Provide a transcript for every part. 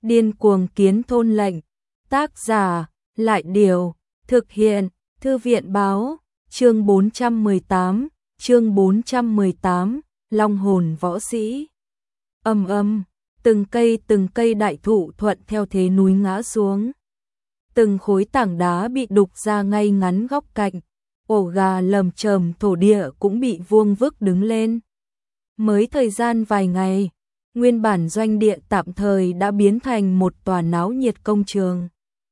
Điên cuồng kiến thôn lệnh. Tác giả, Lại Điều. Thực hiện, Thư viện Báo. Chương 418, Long hồn võ sĩ. Ầm ầm, từng cây đại thụ thuận theo thế núi ngã xuống. Từng khối tảng đá bị đục ra ngay ngắn góc cạnh, ổ gà lầm chầm thổ địa cũng bị vuông vức đứng lên. Mới thời gian vài ngày, nguyên bản doanh địa tạm thời đã biến thành một tòa náo nhiệt công trường.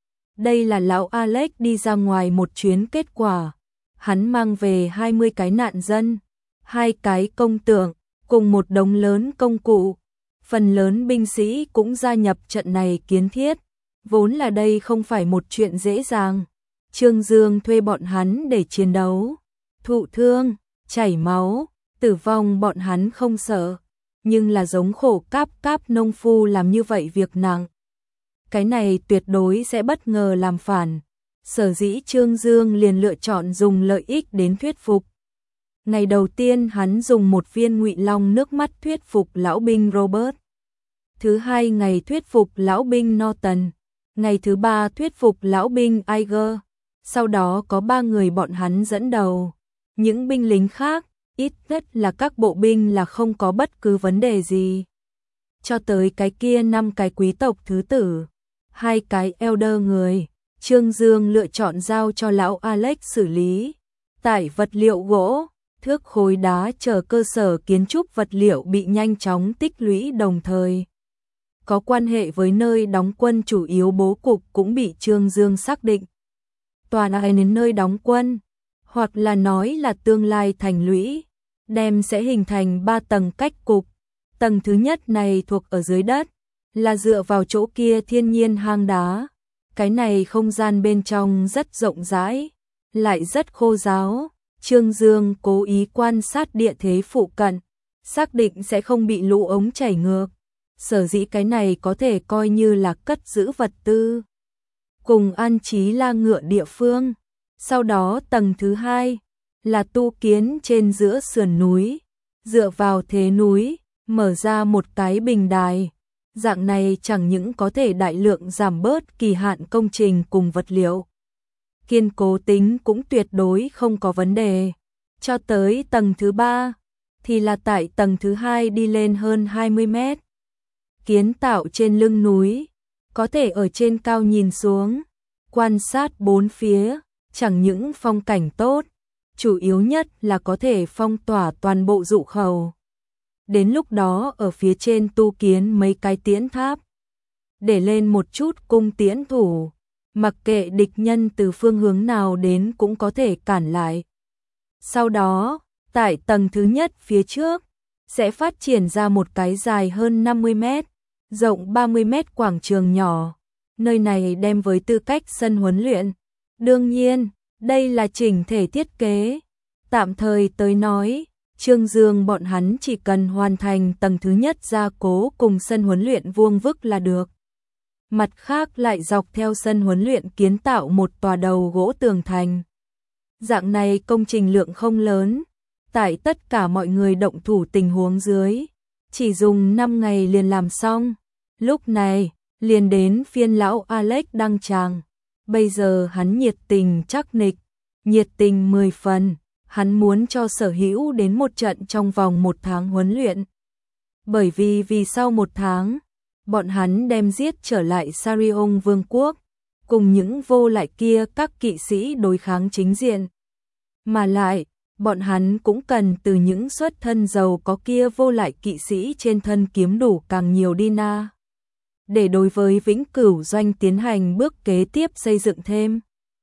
Đây là lão Alex đi ra ngoài một chuyến kết quả. Hắn mang về 20 cái nạn dân, 2 cái công tượng, cùng một đống lớn công cụ. Phần lớn binh sĩ cũng gia nhập trận này kiến thiết. Vốn là đây không phải một chuyện dễ dàng. Trương Dương thuê bọn hắn để chiến đấu. Thụ thương, chảy máu, tử vong bọn hắn không sợ. Nhưng là giống khổ cáp nông phu làm như vậy việc nặng. Cái này tuyệt đối sẽ bất ngờ làm phản. Sở dĩ Trương Dương liền lựa chọn dùng lợi ích đến thuyết phục. Ngày đầu tiên hắn dùng một viên ngụy long nước mắt thuyết phục lão binh Robert. Thứ hai ngày thuyết phục lão binh Norton. Ngày thứ ba thuyết phục lão binh Iger. Sau đó có 3 người bọn hắn dẫn đầu. Những binh lính khác, ít nhất là các bộ binh là không có bất cứ vấn đề gì. Cho tới cái kia 5 cái quý tộc thứ tử, 2 cái elder người, Trương Dương lựa chọn giao cho lão Alex xử lý. Tải vật liệu gỗ, thước khối đá chờ cơ sở kiến trúc vật liệu bị nhanh chóng tích lũy đồng thời. Có quan hệ với nơi đóng quân chủ yếu bố cục cũng bị Trương Dương xác định. Tòa này đến nơi đóng quân, hoặc là nói là tương lai thành lũy, đem sẽ hình thành 3 tầng cách cục. Tầng thứ nhất này thuộc ở dưới đất, là dựa vào chỗ kia thiên nhiên hang đá. Cái này không gian bên trong rất rộng rãi, lại rất khô ráo. Trương Dương cố ý quan sát địa thế phụ cận, xác định sẽ không bị lũ ống chảy ngược. Sở dĩ cái này có thể coi như là cất giữ vật tư, cùng an trí la ngựa địa phương. Sau đó tầng thứ hai là tu kiến trên giữa sườn núi, dựa vào thế núi, mở ra một cái bình đài. Dạng này chẳng những có thể đại lượng giảm bớt kỳ hạn công trình cùng vật liệu, kiên cố tính cũng tuyệt đối không có vấn đề. Cho tới tầng thứ 3, thì là tại tầng thứ 2 đi lên hơn 20 mét. Kiến tạo trên lưng núi, có thể ở trên cao nhìn xuống, quan sát bốn phía, chẳng những phong cảnh tốt, chủ yếu nhất là có thể phong tỏa toàn bộ dụ khẩu. Đến lúc đó ở phía trên tu kiến mấy cái tiễn tháp, để lên một chút cung tiễn thủ, mặc kệ địch nhân từ phương hướng nào đến cũng có thể cản lại. Sau đó, tại tầng thứ nhất phía trước, sẽ phát triển ra một cái dài hơn 50 mét, rộng 30 mét quảng trường nhỏ. Nơi này đem với tư cách sân huấn luyện. Đương nhiên, đây là chỉnh thể thiết kế. Tạm thời tới nói, Trương Dương bọn hắn chỉ cần hoàn thành tầng thứ nhất gia cố cùng sân huấn luyện vuông vức là được. Mặt khác lại dọc theo sân huấn luyện kiến tạo một tòa đầu gỗ tường thành. Dạng này công trình lượng không lớn, tại tất cả mọi người động thủ tình huống dưới, chỉ dùng 5 ngày liền làm xong. Lúc này, liền đến phiên lão Alex đăng tràng. Bây giờ hắn nhiệt tình chắc nịch, nhiệt tình 10 phần. Hắn muốn cho sở hữu đến một trận trong vòng 1 tháng huấn luyện. Bởi vì sau 1 tháng, bọn hắn đem giết trở lại Sarion Vương quốc, cùng những vô lại kia các kỵ sĩ đối kháng chính diện. Mà lại, bọn hắn cũng cần từ những xuất thân giàu có kia vô lại kỵ sĩ trên thân kiếm đủ càng nhiều Dina, để đối với Vĩnh Cửu Doanh tiến hành bước kế tiếp xây dựng thêm.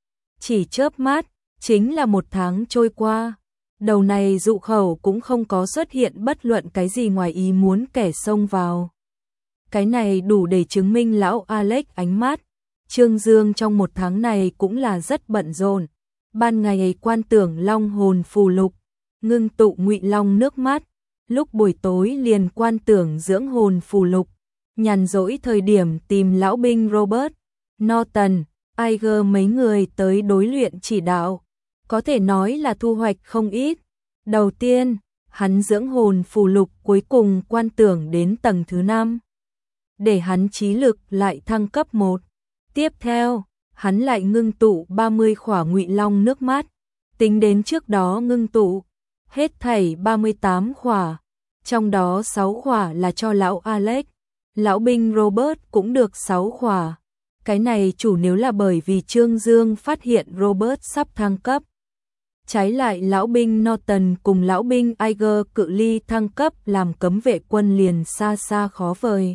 Chỉ chớp mắt, chính là 1 tháng trôi qua, đầu này dụ khẩu cũng không có xuất hiện bất luận cái gì ngoài ý muốn kẻ xông vào. Cái này đủ để chứng minh lão Alex ánh mắt. Trương Dương trong 1 tháng này cũng là rất bận rộn. Ban ngày quan tưởng long hồn phù lục, ngưng tụ ngụy long nước mắt, lúc buổi tối liền quan tưởng dưỡng hồn phù lục, nhàn rỗi thời điểm tìm lão binh Robert, Norton, Iger mấy người tới đối luyện chỉ đạo. Có thể nói là thu hoạch không ít. Đầu tiên, hắn dưỡng hồn phù lục cuối cùng quan tưởng đến tầng thứ 5. để hắn trí lực lại thăng cấp 1. Tiếp theo, hắn lại ngưng tụ 30 khỏa Ngụy Long nước mắt, tính đến trước đó ngưng tụ hết thảy 38 khỏa, trong đó 6 khỏa là cho lão Alex, lão binh Robert cũng được 6 khỏa. Cái này chủ nếu là bởi vì Trương Dương phát hiện Robert sắp thăng cấp. Trái lại lão binh Norton cùng lão binh Iger cự ly thăng cấp làm cấm vệ quân liền xa xa khó vời.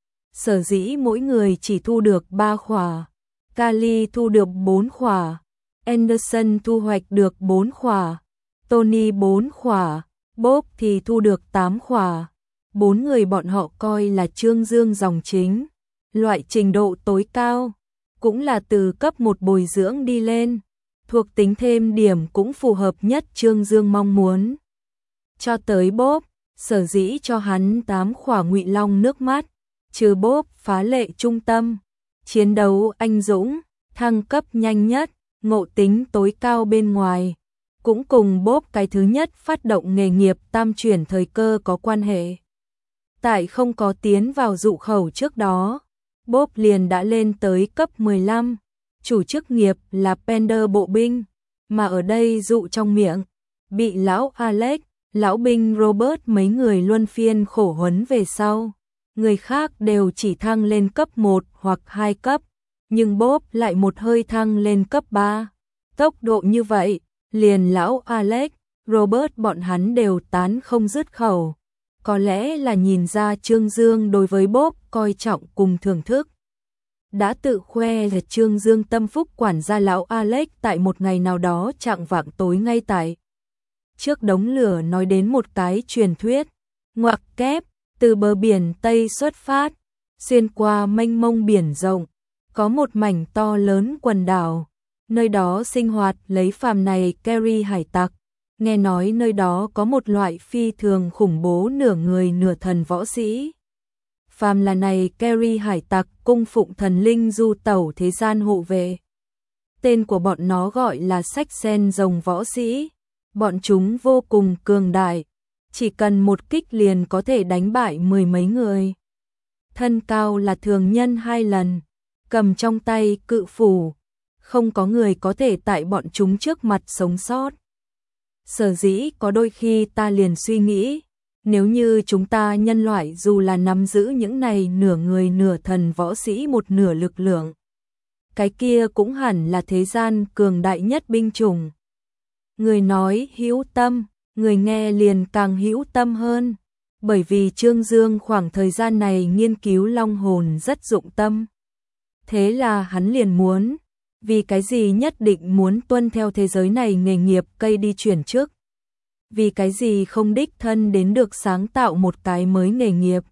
Sở dĩ mỗi người chỉ thu được 3 khỏa, Kali thu được 4 khỏa, Anderson thu hoạch được 4 khỏa, Tony 4 khỏa, Bob thì thu được 8 khỏa. 4 người bọn họ coi là Trương Dương dòng chính, loại trình độ tối cao, cũng là từ cấp 1 bồi dưỡng đi lên, thuộc tính thêm điểm cũng phù hợp nhất Trương Dương mong muốn. Cho tới Bob, sở dĩ cho hắn 8 khỏa Ngụy Long nước mắt, trừ Bob phá lệ trung tâm, chiến đấu anh dũng, thăng cấp nhanh nhất, ngộ tính tối cao bên ngoài, cũng cùng Bob cái thứ nhất phát động nghề nghiệp tam chuyển thời cơ có quan hệ. Tại không có tiến vào dụ khẩu trước đó, Bob liền đã lên tới cấp 15, chủ chức nghiệp là Pender bộ binh, mà ở đây dụ trong miệng, bị lão Alex, lão binh Robert mấy người luân phiên khổ huấn về sau. Người khác đều chỉ thăng lên cấp 1 hoặc 2 cấp, nhưng Bob lại một hơi thăng lên cấp 3. Tốc độ như vậy, liền lão Alex, Robert bọn hắn đều tán không dứt khẩu. Có lẽ là nhìn ra Trương Dương đối với Bob coi trọng cùng thưởng thức. Đã tự khoe là Trương Dương tâm phúc quản gia lão Alex tại một ngày nào đó chạng vạng tối ngay tại trước đống lửa nói đến một cái truyền thuyết, ngoặc kép, từ bờ biển Tây xuất phát, xuyên qua mênh mông biển rộng, có một mảnh to lớn quần đảo, nơi đó sinh hoạt lấy phàm này carry hải tặc. Nghe nói nơi đó có một loại phi thường khủng bố nửa người nửa thần võ sĩ. Phàm là này carry hải tặc cung phụng thần linh du tẩu thế gian hộ vệ. Tên của bọn nó gọi là sách sen rồng võ sĩ. Bọn chúng vô cùng cường đại, chỉ cần một kích liền có thể đánh bại 10 mấy người. Thân cao là thường nhân 2 lần, cầm trong tay cự phủ, không có người có thể tại bọn chúng trước mặt sống sót. Sở dĩ có đôi khi ta liền suy nghĩ, nếu như chúng ta nhân loại dù là nắm giữ những này nửa người nửa thần võ sĩ một nửa lực lượng, cái kia cũng hẳn là thế gian cường đại nhất binh chủng. Người nói hữu tâm, người nghe liền càng hữu tâm hơn, bởi vì Trương Dương khoảng thời gian này nghiên cứu long hồn rất dụng tâm. Thế là hắn liền muốn, vì cái gì nhất định muốn tuân theo thế giới này nghề nghiệp cây đi chuyển trước. Vì cái gì không đích thân đến được sáng tạo một cái mới nghề nghiệp.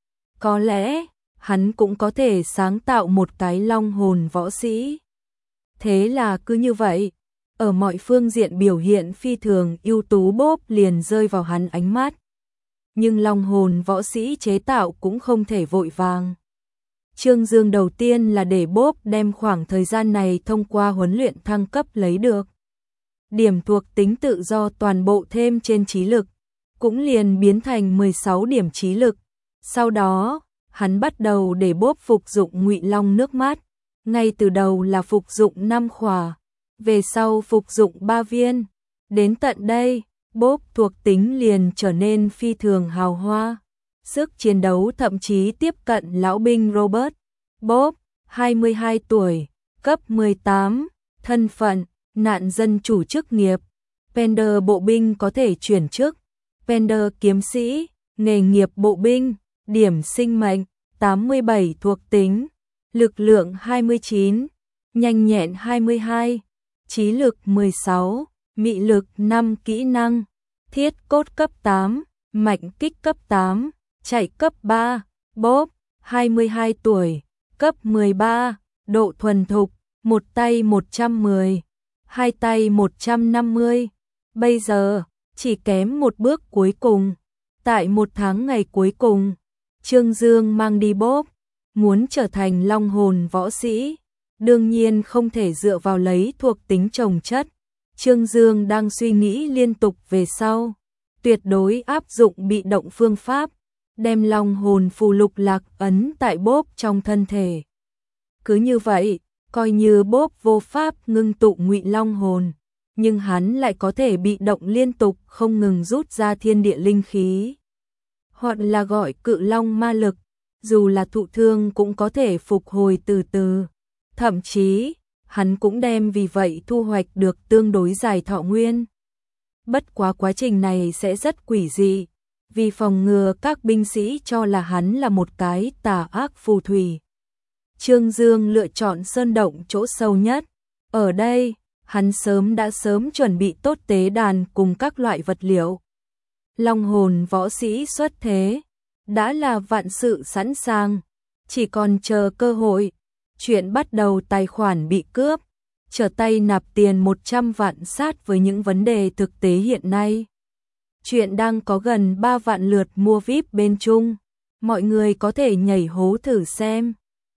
Có lẽ, hắn cũng có thể sáng tạo một cái long hồn võ sĩ. Thế là cứ như vậy, ở mọi phương diện biểu hiện phi thường ưu tú Bob liền rơi vào hắn ánh mắt. Nhưng long hồn võ sĩ chế tạo cũng không thể vội vàng. Trương Dương đầu tiên là để Bob đem khoảng thời gian này thông qua huấn luyện thăng cấp lấy được. Điểm thuộc tính tự do toàn bộ thêm trên trí lực, cũng liền biến thành 16 điểm trí lực. Sau đó, hắn bắt đầu để Bob phục dụng Ngụy Long nước mắt, ngay từ đầu là phục dụng 5 khỏa, về sau phục dụng 3 viên. Đến tận đây, Bob thuộc tính liền trở nên phi thường hào hoa. Sức chiến đấu thậm chí tiếp cận lão binh Robert. Bob, 22 tuổi, cấp 18, thân phận, nạn dân chủ chức nghiệp. Pender bộ binh có thể chuyển chức. Pender kiếm sĩ, nghề nghiệp bộ binh, điểm sinh mệnh, 87 thuộc tính, lực lượng 29, nhanh nhẹn 22, trí lực 16, mị lực 5 kỹ năng, thiết cốt cấp 8, mạnh kích cấp 8, chạy cấp 3. Bob, 22 tuổi, cấp 13, độ thuần thục, một tay 110, hai tay 150. Bây giờ, chỉ kém một bước cuối cùng. Tại 1 tháng ngày cuối cùng, Trương Dương mang đi Bob, muốn trở thành long hồn võ sĩ. Đương nhiên không thể dựa vào lấy thuộc tính chồng chất. Trương Dương đang suy nghĩ liên tục về sau, tuyệt đối áp dụng bị động phương pháp, đem long hồn phù lục lạc ấn tại bốp trong thân thể. Cứ như vậy, coi như bốp vô pháp ngưng tụ ngụy long hồn, nhưng hắn lại có thể bị động liên tục không ngừng rút ra thiên địa linh khí. Hoặc là gọi cự long ma lực, dù là thụ thương cũng có thể phục hồi từ từ. Thậm chí, hắn cũng đem vì vậy thu hoạch được tương đối dài thọ nguyên. Bất quá quá trình này sẽ rất quỷ dị, vì phòng ngừa các binh sĩ cho là hắn là một cái tà ác phù thủy. Trương Dương lựa chọn sơn động chỗ sâu nhất. Ở đây, hắn đã sớm chuẩn bị tốt tế đàn cùng các loại vật liệu. Long hồn võ sĩ xuất thế, đã là vạn sự sẵn sàng, chỉ còn chờ cơ hội. Chuyện bắt đầu tài khoản bị cướp, trở tay nạp tiền 100 vạn sát với những vấn đề thực tế hiện nay. Chuyện đang có gần 3 vạn lượt mua VIP bên Trung, mọi người có thể nhảy hố thử xem.